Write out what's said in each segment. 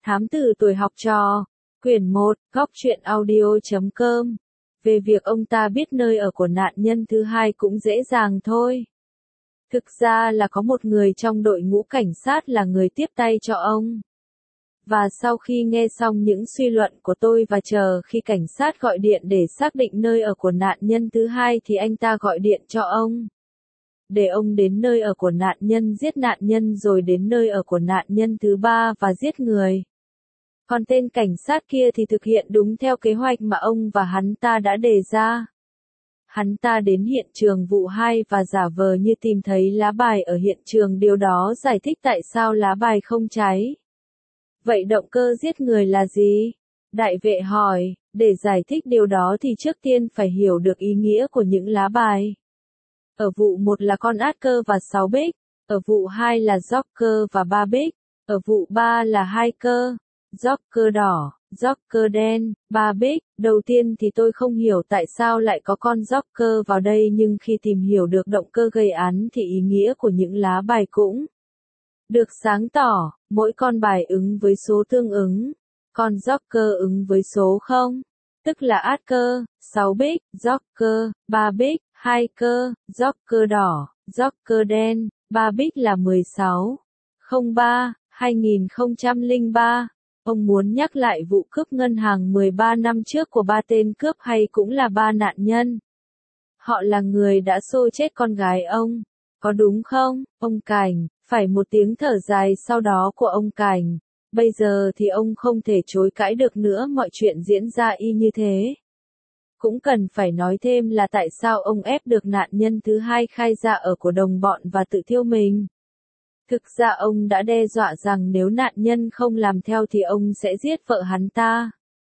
Thám tử tuổi học trò, quyển 1, góc truyện audio.com. Về việc ông ta biết nơi ở của nạn nhân thứ hai cũng dễ dàng thôi. Thực ra là có một người trong đội ngũ cảnh sát là người tiếp tay cho ông. Và sau khi nghe xong những suy luận của tôi và chờ khi cảnh sát gọi điện để xác định nơi ở của nạn nhân thứ hai thì anh ta gọi điện cho ông. Để ông đến nơi ở của nạn nhân giết nạn nhân rồi đến nơi ở của nạn nhân thứ ba và giết người. Còn tên cảnh sát kia thì thực hiện đúng theo kế hoạch mà ông và hắn ta đã đề ra. Hắn ta đến hiện trường vụ 2 và giả vờ như tìm thấy lá bài ở hiện trường, điều đó giải thích tại sao lá bài không cháy. Vậy động cơ giết người là gì? Đại vệ hỏi, để giải thích điều đó thì trước tiên phải hiểu được ý nghĩa của những lá bài. Ở vụ 1 là con át cơ và 6 bích, ở vụ 2 là Joker và 3 bích, ở vụ 3 là 2 cơ, Joker đỏ, Joker đen, 3 bích. Đầu tiên thì tôi không hiểu tại sao lại có con Joker vào đây, nhưng khi tìm hiểu được động cơ gây án thì ý nghĩa của những lá bài cũng được sáng tỏ. Mỗi con bài ứng với số tương ứng. Con Joker ứng với số 0, tức là át cơ, 6 bích, Joker, 3 bích, 2 cơ, Joker đỏ, Joker đen, 3 bích là 16. 03, 2003. Ông muốn nhắc lại vụ cướp ngân hàng 13 năm trước của 3 tên cướp hay cũng là 3 nạn nhân? Họ là người đã xô chết con gái ông, có đúng không, ông Cảnh? Phải một tiếng thở dài sau đó của ông Cảnh. Bây giờ thì ông không thể chối cãi được nữa, mọi chuyện diễn ra y như thế. Cũng cần phải nói thêm là tại sao ông ép được nạn nhân thứ hai khai ra ở của đồng bọn và tự thiêu mình. Thực ra ông đã đe dọa rằng nếu nạn nhân không làm theo thì ông sẽ giết vợ hắn ta.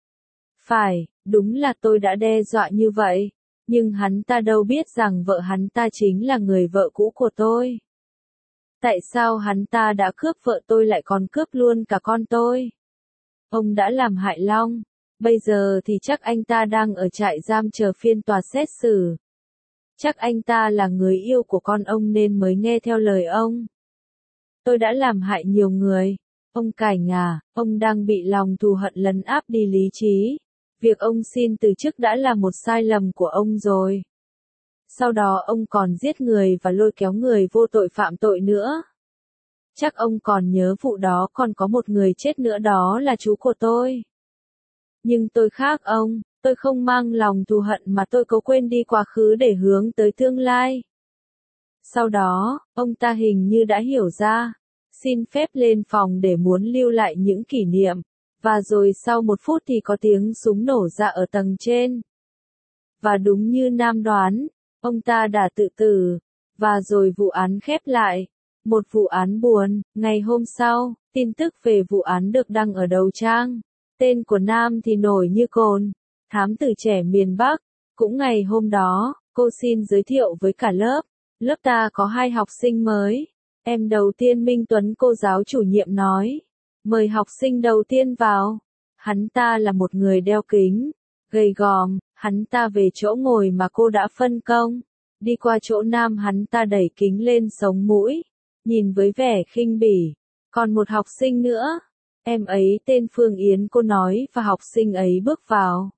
Phải, đúng là tôi đã đe dọa như vậy, nhưng hắn ta đâu biết rằng vợ hắn ta chính là người vợ cũ của tôi. Tại sao hắn ta đã cướp vợ tôi lại còn cướp luôn cả con tôi? Ông đã làm hại Long, bây giờ thì chắc anh ta đang ở trại giam chờ phiên tòa xét xử. Chắc anh ta là người yêu của con ông nên mới nghe theo lời ông. Tôi đã làm hại nhiều người. Ông Cảnh à, ông đang bị lòng thù hận lấn áp đi lý trí. Việc ông xin từ chức đã là một sai lầm của ông rồi. Sau đó ông còn giết người và lôi kéo người vô tội phạm tội nữa. Chắc ông còn nhớ vụ đó còn có một người chết nữa, đó là chú của tôi. Nhưng tôi khác ông, tôi không mang lòng thù hận mà tôi cố quên đi quá khứ để hướng tới tương lai. Sau đó, ông ta hình như đã hiểu ra, xin phép lên phòng để muốn lưu lại những kỷ niệm, và rồi sau 1 phút thì có tiếng súng nổ ra ở tầng trên. Và đúng như Nam đoán, ông ta đã tự tử, và rồi vụ án khép lại. Một vụ án buồn. Ngày hôm sau, tin tức về vụ án được đăng ở đầu trang. Tên của Nam thì nổi như cồn, thám tử trẻ miền Bắc. Cũng ngày hôm đó, cô xin giới thiệu với cả lớp. Lớp ta có 2 học sinh mới. Em đầu tiên Minh Tuấn, cô giáo chủ nhiệm nói. Mời học sinh đầu tiên vào. Hắn ta là một người đeo kính, gầy gòm. Hắn ta về chỗ ngồi mà cô đã phân công. Đi qua chỗ Nam, hắn ta đẩy kính lên sống mũi, nhìn với vẻ khinh bỉ. Còn một học sinh nữa. Em ấy tên Phương Yến, cô nói, và học sinh ấy bước vào.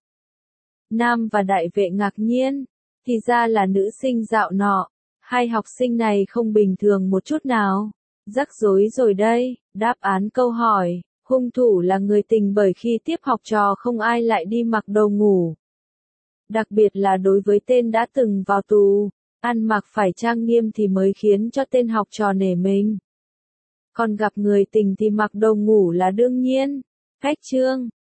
Nam và đại vệ ngạc nhiên. Thì ra là nữ sinh dạo nọ. 2 học sinh này không bình thường một chút nào. Rắc rối rồi đây. Đáp án câu hỏi. Hung thủ là người tình, bởi khi tiếp học trò không ai lại đi mặc đồ ngủ. Đặc biệt là đối với tên đã từng vào tù. Ăn mặc phải trang nghiêm thì mới khiến cho tên học trò nể mình. Còn gặp người tình thì mặc đồ ngủ là đương nhiên. Cách chương.